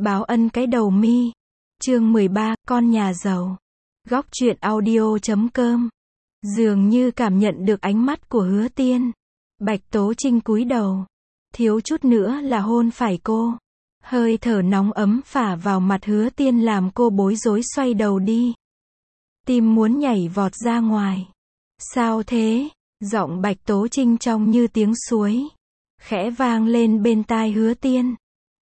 Báo ân cái đầu mi. Chương 13, con nhà giàu. Góc truyện audio.com. Dường như cảm nhận được ánh mắt của Hứa Tiên. Bạch Tố Trinh cúi đầu. Thiếu chút nữa là hôn phải cô. Hơi thở nóng ấm phả vào mặt Hứa Tiên làm cô bối rối xoay đầu đi. Tim muốn nhảy vọt ra ngoài. Sao thế? Giọng Bạch Tố Trinh trong như tiếng suối. Khẽ vang lên bên tai Hứa Tiên.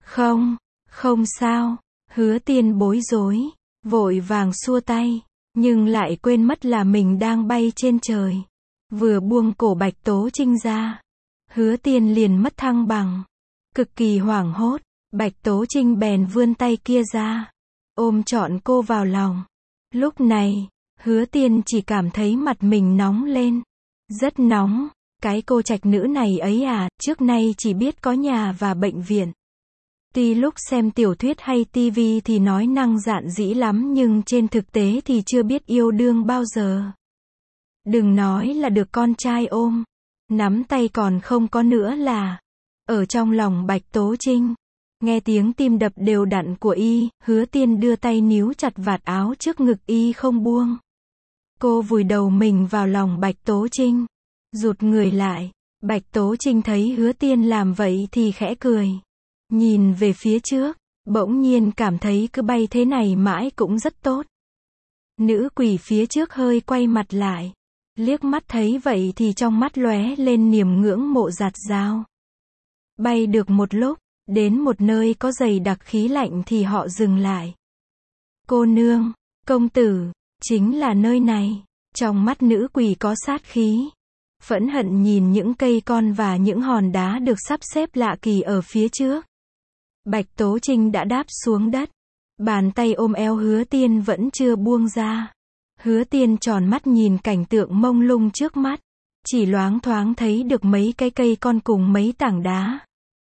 Không sao. Hứa Tiên bối rối. Vội vàng xua tay. Nhưng lại quên mất là mình đang bay trên trời. Vừa buông cổ Bạch Tố Trinh ra. Hứa Tiên liền mất thăng bằng. Cực kỳ hoảng hốt. Bạch Tố Trinh bèn vươn tay kia ra. Ôm trọn cô vào lòng. Lúc này, Hứa Tiên chỉ cảm thấy mặt mình nóng lên. Rất nóng. Cái cô trạch nữ này ấy à, trước nay chỉ biết có nhà và bệnh viện. Tuy lúc xem tiểu thuyết hay tivi thì nói năng dạn dĩ lắm nhưng trên thực tế thì chưa biết yêu đương bao giờ. Đừng nói là được con trai ôm. Nắm tay còn không có nữa là. Ở trong lòng Bạch Tố Trinh. Nghe tiếng tim đập đều đặn của y, Hứa Tiên đưa tay níu chặt vạt áo trước ngực y không buông. Cô vùi đầu mình vào lòng Bạch Tố Trinh. Rụt người lại. Bạch Tố Trinh thấy Hứa Tiên làm vậy thì khẽ cười. Nhìn về phía trước, bỗng nhiên cảm thấy cứ bay thế này mãi cũng rất tốt. Nữ quỷ phía trước hơi quay mặt lại. Liếc mắt thấy vậy thì trong mắt lóe lên niềm ngưỡng mộ dạt dào. Bay được một lúc, đến một nơi có dày đặc khí lạnh thì họ dừng lại. Cô nương, công tử, chính là nơi này. Trong mắt nữ quỷ có sát khí. Phẫn hận nhìn những cây con và những hòn đá được sắp xếp lạ kỳ ở phía trước. Bạch Tố Trinh đã đáp xuống đất. Bàn tay ôm eo Hứa Tiên vẫn chưa buông ra. Hứa Tiên tròn mắt nhìn cảnh tượng mông lung trước mắt. Chỉ loáng thoáng thấy được mấy cái cây con cùng mấy tảng đá.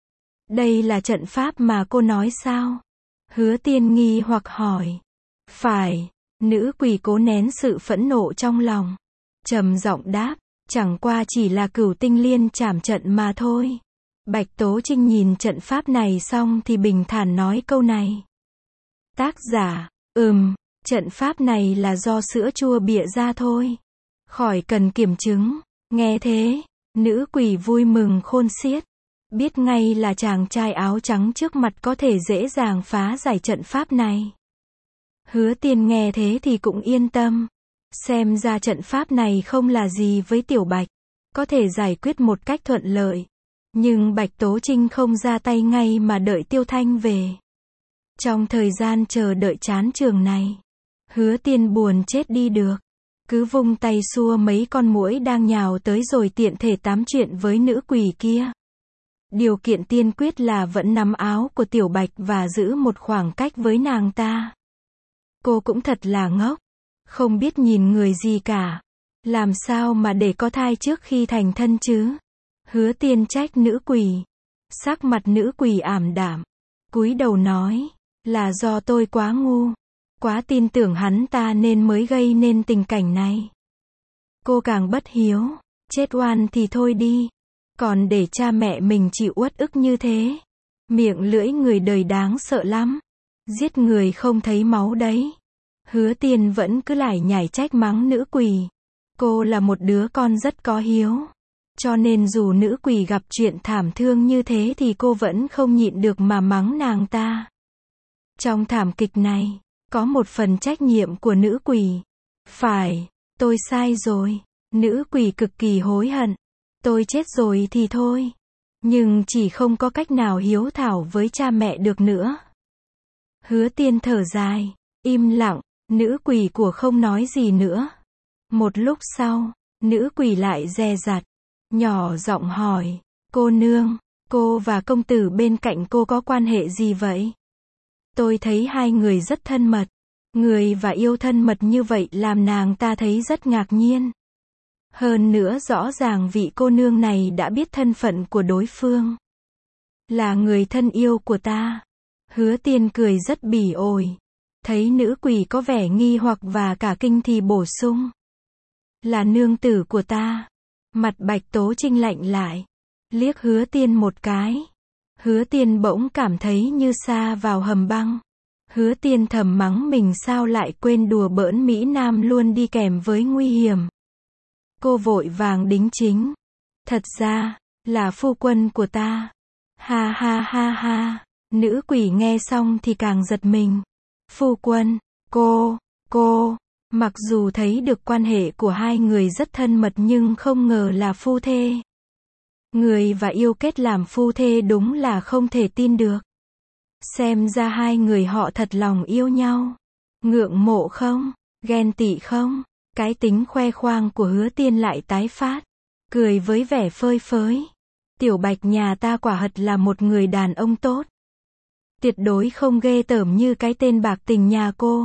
Đây là trận pháp mà cô nói sao? Hứa Tiên nghi hoặc hỏi. Phải. Nữ quỷ cố nén sự phẫn nộ trong lòng. Trầm giọng đáp. Chẳng qua chỉ là Cửu Tinh Liên trảm trận mà thôi. Bạch Tố Trinh nhìn trận pháp này xong thì bình thản nói câu này. Tác giả, trận pháp này là do sữa chua bịa ra thôi. Khỏi cần kiểm chứng. Nghe thế, nữ quỷ vui mừng khôn xiết. Biết ngay là chàng trai áo trắng trước mặt có thể dễ dàng phá giải trận pháp này. Hứa Tiên nghe thế thì cũng yên tâm. Xem ra trận pháp này không là gì với Tiểu Bạch. Có thể giải quyết một cách thuận lợi. Nhưng Bạch Tố Trinh không ra tay ngay mà đợi Tiêu Thanh về. Trong thời gian chờ đợi chán trường này, Hứa Tiên buồn chết đi được. Cứ vung tay xua mấy con muỗi đang nhào tới rồi tiện thể tám chuyện với nữ quỷ kia. Điều kiện tiên quyết là vẫn nắm áo của Tiểu Bạch và giữ một khoảng cách với nàng ta. Cô cũng thật là ngốc. Không biết nhìn người gì cả. Làm sao mà để có thai trước khi thành thân chứ? Hứa Tiên trách nữ quỷ. Sắc mặt nữ quỷ ảm đạm. Cúi đầu nói. Là do tôi quá ngu. Quá tin tưởng hắn ta nên mới gây nên tình cảnh này. Cô càng bất hiếu. Chết oan thì thôi đi. Còn để cha mẹ mình chịu uất ức như thế. Miệng lưỡi người đời đáng sợ lắm. Giết người không thấy máu đấy. Hứa Tiên vẫn cứ lải nhải trách mắng nữ quỷ. Cô là một đứa con rất có hiếu. Cho nên dù nữ quỷ gặp chuyện thảm thương như thế thì cô vẫn không nhịn được mà mắng nàng ta. Trong thảm kịch này, có một phần trách nhiệm của nữ quỷ. Phải, tôi sai rồi. Nữ quỷ cực kỳ hối hận. Tôi chết rồi thì thôi. Nhưng chỉ không có cách nào hiếu thảo với cha mẹ được nữa. Hứa Tiên thở dài, im lặng, nữ quỷ của không nói gì nữa. Một lúc sau, nữ quỷ lại dè dặt, nhỏ giọng hỏi, cô nương, cô và công tử bên cạnh cô có quan hệ gì vậy? Tôi thấy hai người rất thân mật. Người và yêu thân mật như vậy làm nàng ta thấy rất ngạc nhiên. Hơn nữa rõ ràng vị cô nương này đã biết thân phận của đối phương. Là người thân yêu của ta. Hứa Tiên cười rất bỉ ổi. Thấy nữ quỷ có vẻ nghi hoặc và cả kinh thì bổ sung. Là nương tử của ta. Mặt Bạch Tố Trinh lạnh lại. Liếc Hứa Tiên một cái. Hứa Tiên bỗng cảm thấy như sa vào hầm băng. Hứa Tiên thầm mắng mình sao lại quên đùa bỡn Mỹ Nam luôn đi kèm với nguy hiểm. Cô vội vàng đính chính. Thật ra, là phu quân của ta. Ha ha ha ha. Nữ quỷ nghe xong thì càng giật mình. Phu quân, cô. Mặc dù thấy được quan hệ của hai người rất thân mật nhưng không ngờ là phu thê. Người và yêu kết làm phu thê đúng là không thể tin được. Xem ra hai người họ thật lòng yêu nhau. Ngưỡng mộ không? Ghen tị không? Cái tính khoe khoang của Hứa Tiên lại tái phát. Cười với vẻ phơi phới. Tiểu Bạch nhà ta quả thật là một người đàn ông tốt. Tuyệt đối không ghê tởm như cái tên bạc tình nhà cô.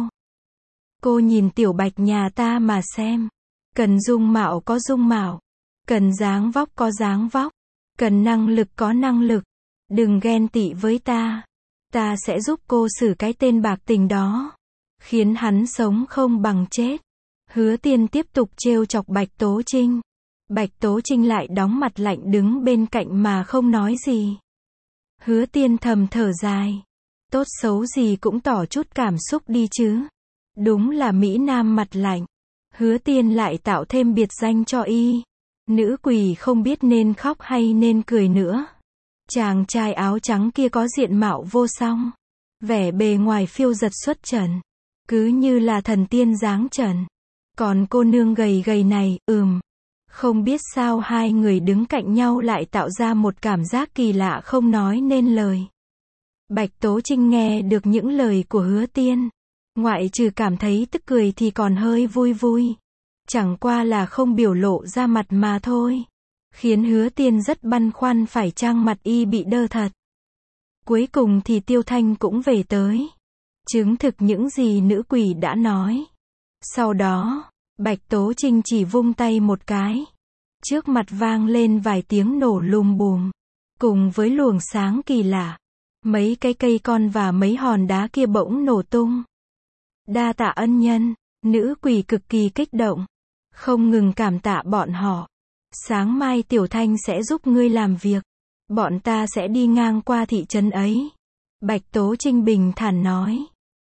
Cô nhìn Tiểu Bạch nhà ta mà xem. Cần dung mạo có dung mạo. Cần dáng vóc có dáng vóc. Cần năng lực có năng lực. Đừng ghen tị với ta. Ta sẽ giúp cô xử cái tên bạc tình đó. Khiến hắn sống không bằng chết. Hứa Tiên tiếp tục trêu chọc Bạch Tố Trinh. Bạch Tố Trinh lại đóng mặt lạnh đứng bên cạnh mà không nói gì. Hứa Tiên thầm thở dài. Tốt xấu gì cũng tỏ chút cảm xúc đi chứ. Đúng là Mỹ Nam mặt lạnh. Hứa Tiên lại tạo thêm biệt danh cho y. Nữ quỷ không biết nên khóc hay nên cười nữa. Chàng trai áo trắng kia có diện mạo vô song. Vẻ bề ngoài phiêu dật xuất trần. Cứ như là thần tiên dáng trần. Còn cô nương gầy gầy này, không biết sao hai người đứng cạnh nhau lại tạo ra một cảm giác kỳ lạ không nói nên lời. Bạch Tố Trinh nghe được những lời của Hứa Tiên. Ngoại trừ cảm thấy tức cười thì còn hơi vui vui. Chẳng qua là không biểu lộ ra mặt mà thôi. Khiến Hứa Tiên rất băn khoăn phải chăng mặt y bị đơ thật. Cuối cùng thì Tiêu Thanh cũng về tới. Chứng thực những gì nữ quỷ đã nói. Sau đó, Bạch Tố Trinh chỉ vung tay một cái. Trước mặt vang lên vài tiếng nổ lùm bùm. Cùng với luồng sáng kỳ lạ. Mấy cái cây con và mấy hòn đá kia bỗng nổ tung. Đa tạ ân nhân, nữ quỷ cực kỳ kích động. Không ngừng cảm tạ bọn họ. Sáng mai Tiểu Thanh sẽ giúp ngươi làm việc. Bọn ta sẽ đi ngang qua thị trấn ấy. Bạch Tố Trinh bình thản nói.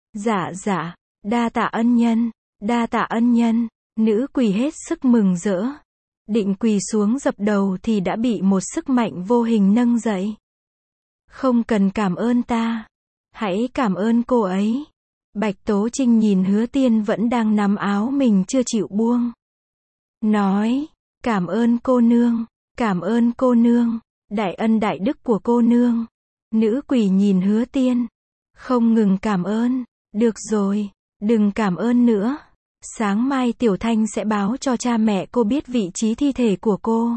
Dạ, đa tạ ân nhân, đa tạ ân nhân. Nữ quỷ hết sức mừng rỡ. Định quỳ xuống dập đầu thì đã bị một sức mạnh vô hình nâng dậy. Không cần cảm ơn ta. Hãy cảm ơn cô ấy. Bạch Tố Trinh nhìn Hứa Tiên vẫn đang nắm áo mình chưa chịu buông. Nói, cảm ơn cô nương, cảm ơn cô nương, đại ân đại đức của cô nương. Nữ quỷ nhìn Hứa Tiên. Không ngừng cảm ơn. Được rồi, đừng cảm ơn nữa. Sáng mai Tiểu Thanh sẽ báo cho cha mẹ cô biết vị trí thi thể của cô.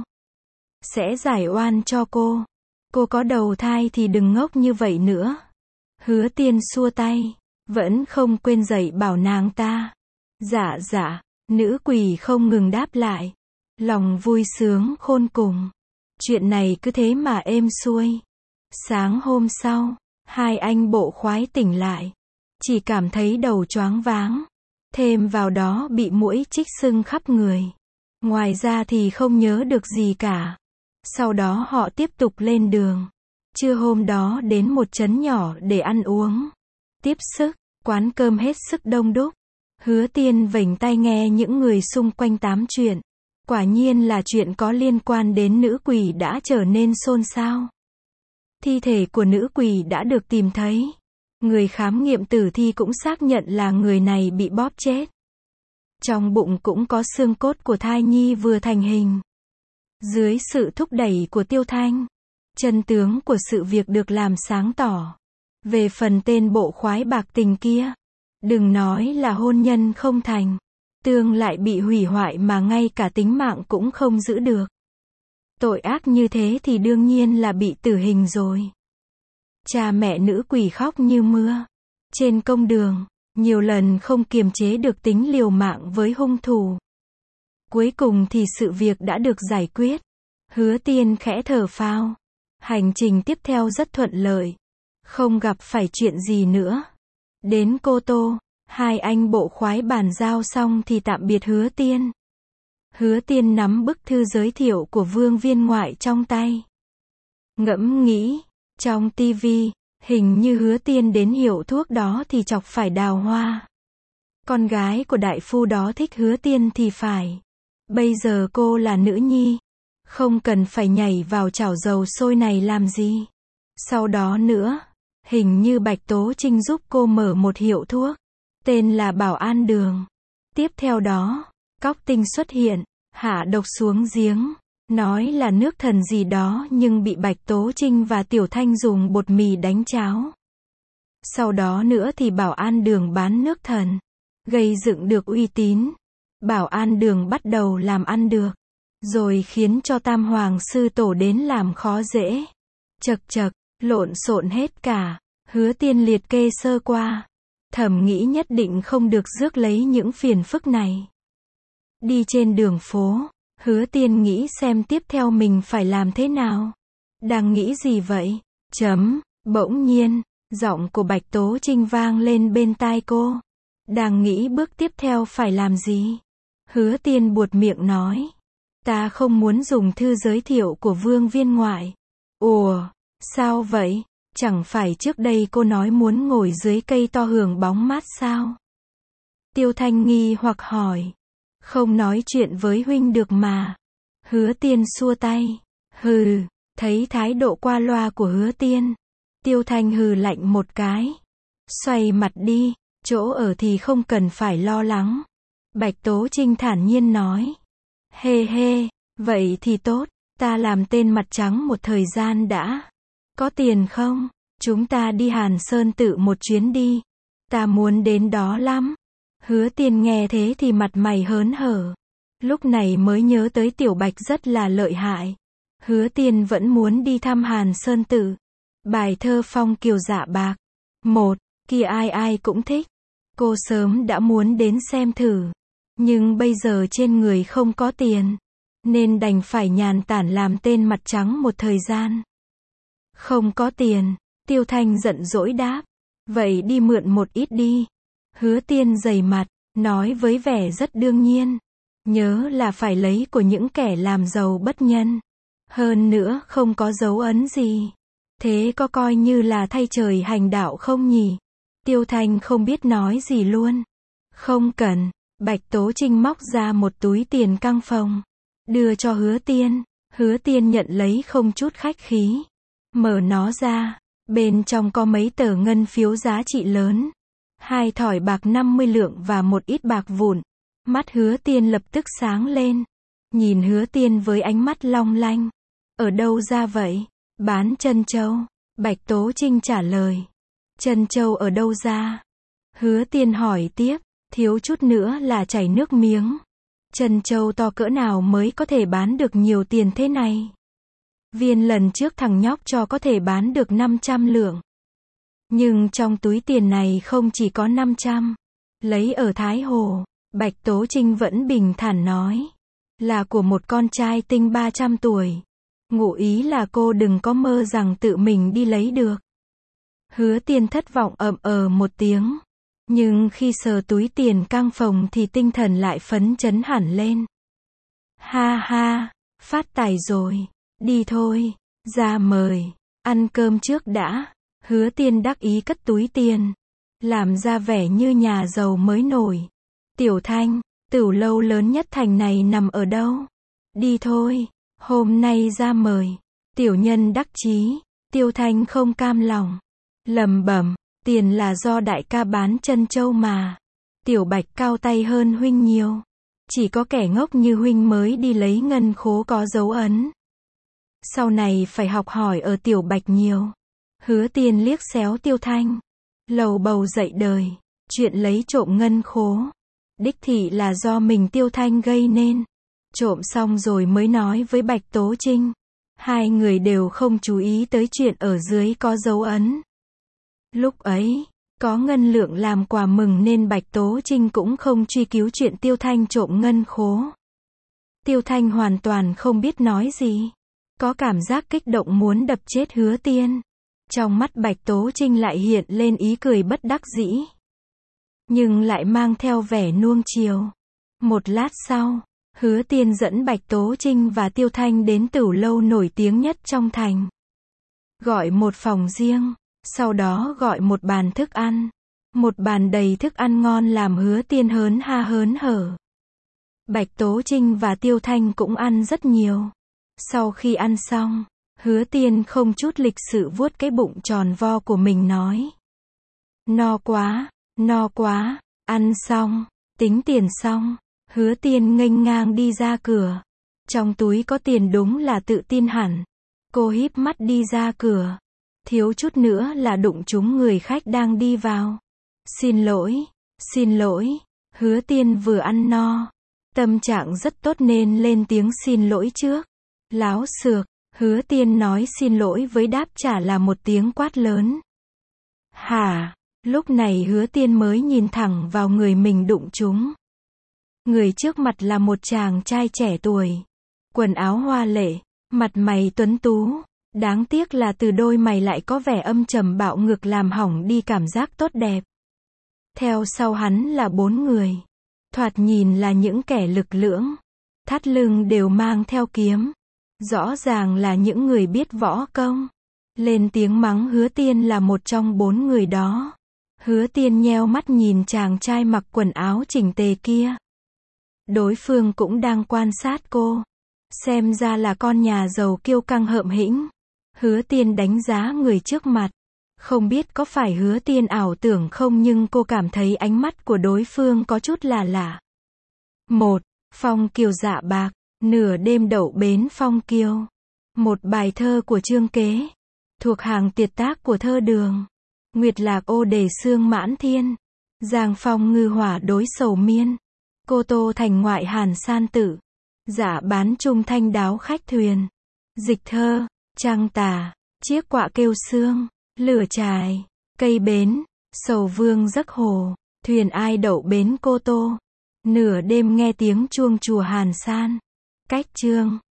Sẽ giải oan cho cô. Cô có đầu thai thì đừng ngốc như vậy nữa. Hứa Tiên xua tay. Vẫn không quên dạy bảo nàng ta. Dạ, nữ quỷ không ngừng đáp lại. Lòng vui sướng khôn cùng. Chuyện này cứ thế mà êm xuôi. Sáng hôm sau, hai anh bộ khoái tỉnh lại. Chỉ cảm thấy đầu choáng váng. Thêm vào đó bị muỗi chích sưng khắp người. Ngoài ra thì không nhớ được gì cả. Sau đó họ tiếp tục lên đường. Trưa hôm đó đến một trấn nhỏ để ăn uống. Tiếp sức, quán cơm hết sức đông đúc. Hứa Tiên vểnh tai nghe những người xung quanh tám chuyện. Quả nhiên là chuyện có liên quan đến nữ quỷ đã trở nên xôn xao. Thi thể của nữ quỷ đã được tìm thấy. Người khám nghiệm tử thi cũng xác nhận là người này bị bóp chết. Trong bụng cũng có xương cốt của thai nhi vừa thành hình. Dưới sự thúc đẩy của Tiêu Thanh, chân tướng của sự việc được làm sáng tỏ. Về phần tên bộ khoái bạc tình kia, đừng nói là hôn nhân không thành, tương lại bị hủy hoại mà ngay cả tính mạng cũng không giữ được. Tội ác như thế thì đương nhiên là bị tử hình rồi. Cha mẹ nữ quỷ khóc như mưa. Trên công đường, nhiều lần không kiềm chế được tính liều mạng với hung thủ. Cuối cùng thì sự việc đã được giải quyết. Hứa Tiên khẽ thở phào. Hành trình tiếp theo rất thuận lợi. Không gặp phải chuyện gì nữa. Đến Cô Tô, hai anh bộ khoái bàn giao xong thì tạm biệt Hứa Tiên. Hứa Tiên nắm bức thư giới thiệu của Vương Viên Ngoại trong tay. Ngẫm nghĩ, Trong tivi, hình như Hứa Tiên đến hiệu thuốc đó thì chọc phải Đào Hoa. Con gái của đại phu đó thích Hứa Tiên thì phải. Bây giờ cô là nữ nhi, không cần phải nhảy vào chảo dầu sôi này làm gì. Sau đó nữa, hình như Bạch Tố Trinh giúp cô mở một hiệu thuốc, tên là Bảo An Đường. Tiếp theo đó, Cóc Tinh xuất hiện, hạ độc xuống giếng, nói là nước thần gì đó nhưng bị Bạch Tố Trinh và Tiểu Thanh dùng bột mì đánh cháo. Sau đó nữa thì Bảo An Đường bán nước thần, gây dựng được uy tín. Bảo An Đường bắt đầu làm ăn được, rồi khiến cho Tam Hoàng Sư Tổ đến làm khó dễ. Chật chật, lộn xộn hết cả. Hứa Tiên liệt kê sơ qua, thầm nghĩ nhất định không được rước lấy những phiền phức này. Đi trên đường phố, Hứa Tiên nghĩ xem tiếp theo mình phải làm thế nào. Đang nghĩ gì vậy? Bỗng nhiên, giọng của Bạch Tố Trinh vang lên bên tai cô. Đang nghĩ bước tiếp theo phải làm gì? Hứa Tiên buột miệng nói. Ta không muốn dùng thư giới thiệu của Vương Viên Ngoại. Ủa, sao vậy? Chẳng phải trước đây cô nói muốn ngồi dưới cây to hưởng bóng mát sao? Tiêu Thanh nghi hoặc hỏi. Không nói chuyện với huynh được mà. Hứa Tiên xua tay. Hừ, thấy thái độ qua loa của Hứa Tiên. Tiêu Thanh hừ lạnh một cái. Xoay mặt đi, chỗ ở thì không cần phải lo lắng. Bạch Tố Trinh thản nhiên nói. Hê hê, vậy thì tốt, ta làm tên mặt trắng một thời gian đã. Có tiền không? Chúng ta đi Hàn Sơn Tự một chuyến đi. Ta muốn đến đó lắm. Hứa Tiên nghe thế thì mặt mày hớn hở. Lúc này mới nhớ tới Tiểu Bạch rất là lợi hại. Hứa Tiên vẫn muốn đi thăm Hàn Sơn Tự. Bài thơ Phong Kiều Dạ Bạc. Một, kia ai ai cũng thích. Cô sớm đã muốn đến xem thử. Nhưng bây giờ trên người không có tiền. Nên đành phải nhàn tản làm tên mặt trắng một thời gian. Không có tiền. Tiêu Thanh giận dỗi đáp. Vậy đi mượn một ít đi. Hứa Tiên dày mặt, nói với vẻ rất đương nhiên. Nhớ là phải lấy của những kẻ làm giàu bất nhân. Hơn nữa không có dấu ấn gì. Thế có coi như là thay trời hành đạo không nhỉ? Tiêu Thanh không biết nói gì luôn. Không cần. Bạch Tố Trinh móc ra một túi tiền căng phòng. Đưa cho Hứa Tiên. Hứa Tiên nhận lấy không chút khách khí. Mở nó ra. Bên trong có mấy tờ ngân phiếu giá trị lớn. 2 thỏi bạc 50 lượng và một ít bạc vụn. Mắt Hứa Tiên lập tức sáng lên. Nhìn Hứa Tiên với ánh mắt long lanh. Ở đâu ra vậy? Bán trân châu. Bạch Tố Trinh trả lời. Trân châu ở đâu ra? Hứa Tiên hỏi tiếp. Thiếu chút nữa là chảy nước miếng. Trân châu to cỡ nào mới có thể bán được nhiều tiền thế này? Viên lần trước thằng nhóc cho có thể bán được 500 lượng. Nhưng trong túi tiền này không chỉ có 500. Lấy ở Thái Hồ. Bạch Tố Trinh vẫn bình thản nói. Là của một con trai tinh 300 tuổi. Ngụ ý là cô đừng có mơ rằng tự mình đi lấy được. Hứa Tiên thất vọng một tiếng. Nhưng khi sờ túi tiền căng phòng thì tinh thần lại phấn chấn hẳn lên. Ha ha, phát tài rồi. Đi thôi, ra mời. Ăn cơm trước đã. Hứa Tiên đắc ý cất túi tiền. Làm ra vẻ như nhà giàu mới nổi. Tiểu Thanh, tửu lâu lớn nhất thành này nằm ở đâu? Đi thôi, hôm nay ra mời. Tiểu nhân đắc chí. Tiêu Thanh không cam lòng. Lẩm bẩm, tiền là do đại ca bán trân châu mà. Tiểu Bạch cao tay hơn huynh nhiều. Chỉ có kẻ ngốc như huynh mới đi lấy ngân khố có dấu ấn. Sau này phải học hỏi ở Tiểu Bạch nhiều. Hứa Tiên liếc xéo Tiêu Thanh. Lầu bầu dậy đời. Chuyện lấy trộm ngân khố. Đích thị là do mình Tiêu Thanh gây nên. Trộm xong rồi mới nói với Bạch Tố Trinh. Hai người đều không chú ý tới chuyện ở dưới có dấu ấn. Lúc ấy, có ngân lượng làm quà mừng nên Bạch Tố Trinh cũng không truy cứu chuyện Tiêu Thanh trộm ngân khố. Tiêu Thanh hoàn toàn không biết nói gì. Có cảm giác kích động muốn đập chết Hứa Tiên. Trong mắt Bạch Tố Trinh lại hiện lên ý cười bất đắc dĩ. Nhưng lại mang theo vẻ nuông chiều. Một lát sau, Hứa Tiên dẫn Bạch Tố Trinh và Tiêu Thanh đến tửu lâu nổi tiếng nhất trong thành. gọi một phòng riêng, sau đó gọi một bàn thức ăn. Một bàn đầy thức ăn ngon làm Hứa Tiên hớn ha hớn hở. Bạch Tố Trinh và Tiêu Thanh cũng ăn rất nhiều. Sau khi ăn xong, Hứa Tiên không chút lịch sự vuốt cái bụng tròn vo của mình nói. No quá, ăn xong, tính tiền xong, Hứa Tiên nghênh ngang đi ra cửa. Trong túi có tiền đúng là tự tin hẳn. Cô híp mắt đi ra cửa. Thiếu chút nữa là đụng trúng người khách đang đi vào. Xin lỗi, Hứa Tiên vừa ăn no. Tâm trạng rất tốt nên lên tiếng xin lỗi trước. Láo xược, Hứa Tiên nói xin lỗi với đáp trả là một tiếng quát lớn. Hả? Lúc này Hứa Tiên mới nhìn thẳng vào người mình đụng trúng. Người trước mặt là một chàng trai trẻ tuổi. Quần áo hoa lệ, mặt mày tuấn tú. Đáng tiếc là từ đôi mày lại có vẻ âm trầm bạo ngược làm hỏng đi cảm giác tốt đẹp. Theo sau hắn là 4 người. Thoạt nhìn là những kẻ lực lưỡng. Thắt lưng đều mang theo kiếm. Rõ ràng là những người biết võ công. Lên tiếng mắng Hứa Tiên là một trong 4 người đó. Hứa Tiên nheo mắt nhìn chàng trai mặc quần áo chỉnh tề kia. Đối phương cũng đang quan sát cô. Xem ra là con nhà giàu kiêu căng hợm hĩnh. Hứa Tiên đánh giá người trước mặt. Không biết có phải Hứa Tiên ảo tưởng không nhưng cô cảm thấy ánh mắt của đối phương có chút là lạ. 1. Phong Kiều Dạ Bạc. Nửa đêm đậu bến Phong Kiều. Một bài thơ của Trương Kế. Thuộc hàng tuyệt tác của thơ Đường. Nguyệt lạc ô đề sương mãn thiên. Giang phong ngư hỏa đối sầu miên. Cô tô thành ngoại hàn san tử. Dạ bán trung thanh đáo khách thuyền. Dịch thơ. Trăng tà. Chiếc quạ kêu sương. Lửa trài. Cây bến. Sầu vương giấc hồ. Thuyền ai đậu bến Cô Tô. Nửa đêm nghe tiếng chuông chùa Hàn San. Cách chương.